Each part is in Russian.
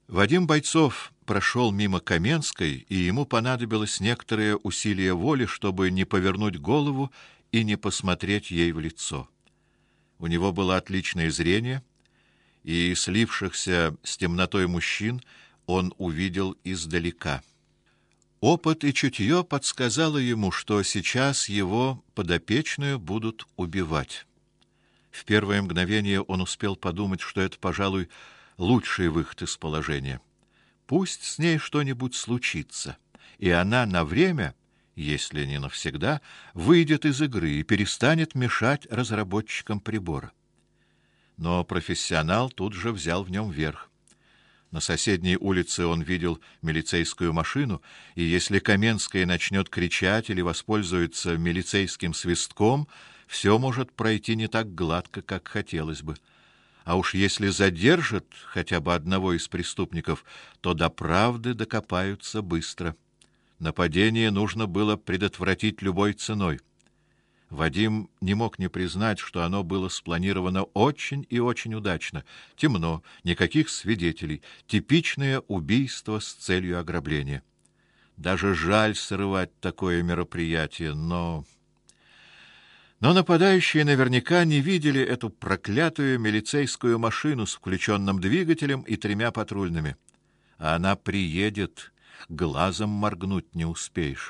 Вадим Бойцов прошел мимо Каменской, и ему понадобилось некоторое усилие воли, чтобы не повернуть голову и не посмотреть ей в лицо. У него было отличное зрение, и слившихся с темнотой мужчин он увидел издалека. Опыт и чутье подсказало ему, что сейчас его подопечную будут убивать. В первое мгновение он успел подумать, что это, пожалуй, лучший выход из положения. Пусть с ней что-нибудь случится, и она на время, если не навсегда, выйдет из игры и перестанет мешать разработчикам прибора. Но профессионал тут же взял в нем верх. На соседней улице он видел милицейскую машину, и если Каменская начнет кричать или воспользуется милицейским свистком, все может пройти не так гладко, как хотелось бы. А уж если задержат хотя бы одного из преступников, то до правды докопаются быстро. Нападение нужно было предотвратить любой ценой. Вадим не мог не признать, что оно было спланировано очень и очень удачно. Темно, никаких свидетелей, типичное убийство с целью ограбления. Даже жаль срывать такое мероприятие, но нападающие наверняка не видели эту проклятую милицейскую машину с включенным двигателем и 3 патрульными. А она приедет, глазом моргнуть не успеешь.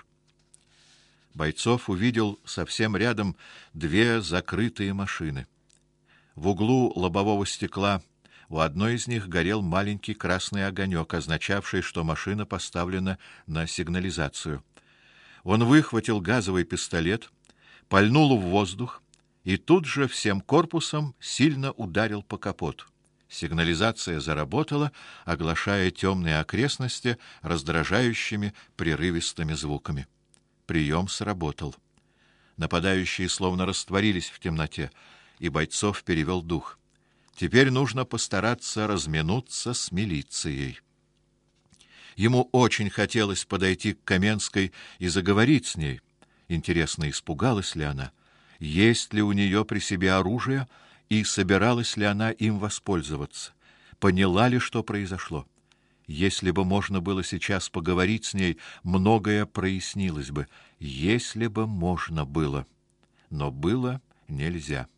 Бойцов увидел совсем рядом 2 закрытые машины. В углу лобового стекла у одной из них горел маленький красный огонек, означавший, что машина поставлена на сигнализацию. Он выхватил газовый пистолет, пальнул в воздух и тут же всем корпусом сильно ударил по капоту. Сигнализация заработала, оглашая темные окрестности раздражающими прерывистыми звуками. Прием сработал. Нападающие словно растворились в темноте, и Бойцов перевел дух. Теперь нужно постараться разминуться с милицией. Ему очень хотелось подойти к Каменской и заговорить с ней. Интересно, испугалась ли она? Есть ли у нее при себе оружие, и собиралась ли она им воспользоваться? Поняла ли, что произошло? Если бы можно было сейчас поговорить с ней, многое прояснилось бы. Если бы можно было. Но было нельзя.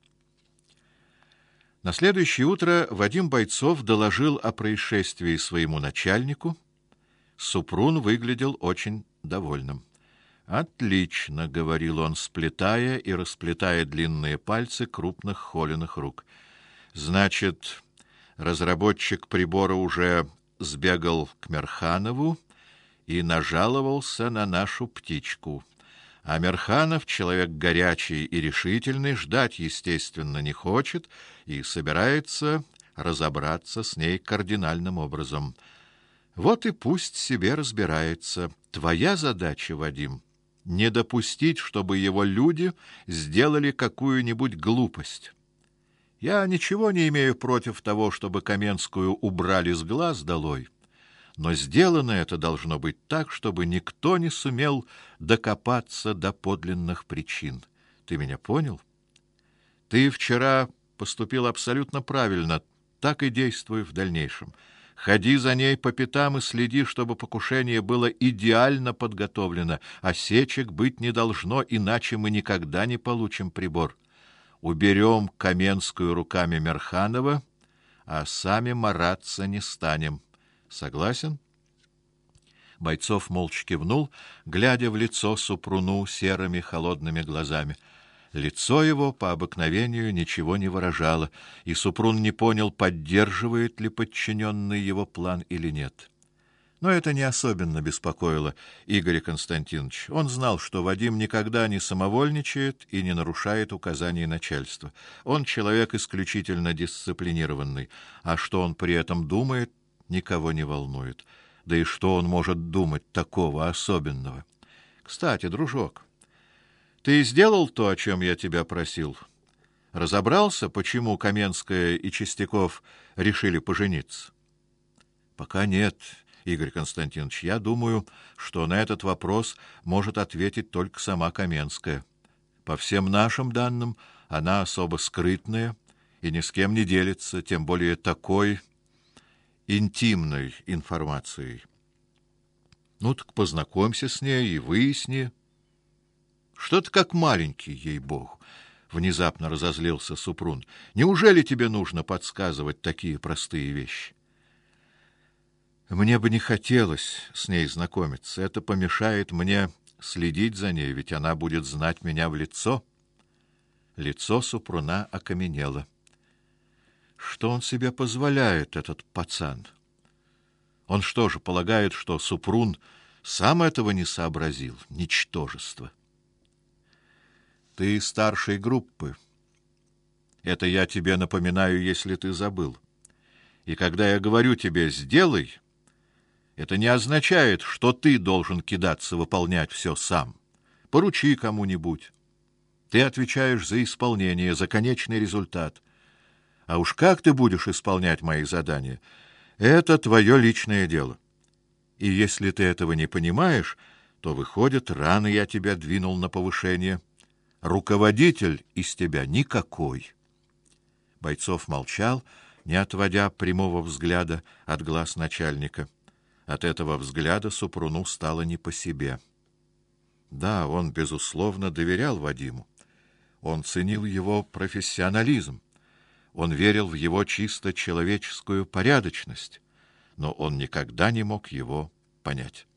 На следующее утро Вадим Бойцов доложил о происшествии своему начальнику. Супрун выглядел очень довольным. «Отлично», — говорил он, сплетая и расплетая длинные пальцы крупных холеных рук. «Значит, разработчик прибора уже сбегал к Мерханову и нажаловался на нашу птичку. А Мерханов, человек горячий и решительный, ждать, естественно, не хочет и собирается разобраться с ней кардинальным образом. Вот и пусть себе разбирается. Твоя задача, Вадим, не допустить, чтобы его люди сделали какую-нибудь глупость. Я ничего не имею против того, чтобы Каменскую убрали с глаз долой, но сделано это должно быть так, чтобы никто не сумел докопаться до подлинных причин. Ты меня понял? Ты вчера поступил абсолютно правильно, так и действуй в дальнейшем. Ходи за ней по пятам и следи, чтобы покушение было идеально подготовлено, осечек быть не должно, иначе мы никогда не получим прибор. Уберем Каменскую руками Мерханова, а сами мараться не станем. Согласен? Бойцов молча кивнул, глядя в лицо Супруну серыми холодными глазами. Лицо его по обыкновению ничего не выражало, и Супрун не понял, поддерживает ли подчиненный его план или нет. Но это не особенно беспокоило Игоря Константиновича. Он знал, что Вадим никогда не самовольничает и не нарушает указаний начальства. Он человек исключительно дисциплинированный, а что он при этом думает, никого не волнует. Да и что он может думать такого особенного? Кстати, дружок, ты сделал то, о чем я тебя просил? Разобрался, почему Каменская и Чистяков решили пожениться? Пока нет, Игорь Константинович. Я думаю, что на этот вопрос может ответить только сама Каменская. По всем нашим данным, она особо скрытная и ни с кем не делится, тем более такой. интимной информацией. Ну так познакомься с ней и выясни. Что ты как маленький, ей-богу, внезапно разозлился Супрун. Неужели тебе нужно подсказывать такие простые вещи? Мне бы не хотелось с ней знакомиться. Это помешает мне следить за ней, ведь она будет знать меня в лицо. Лицо Супруна окаменело. Что он себе позволяет, этот пацан? Он что же полагает, что Супрун сам этого не сообразил? Ничтожество. Ты старшей группы. Это я тебе напоминаю, если ты забыл. И когда я говорю тебе «сделай», это не означает, что ты должен кидаться выполнять все сам. Поручи кому-нибудь. Ты отвечаешь за исполнение, за конечный результат. А уж как ты будешь исполнять мои задания, это твое личное дело. И если ты этого не понимаешь, то, выходит, рано я тебя двинул на повышение. Руководитель из тебя никакой. Бойцов молчал, не отводя прямого взгляда от глаз начальника. От этого взгляда Супруну стало не по себе. Да, он, безусловно, доверял Вадиму. Он ценил его профессионализм. Он верил в его чисто человеческую порядочность, но он никогда не мог его понять.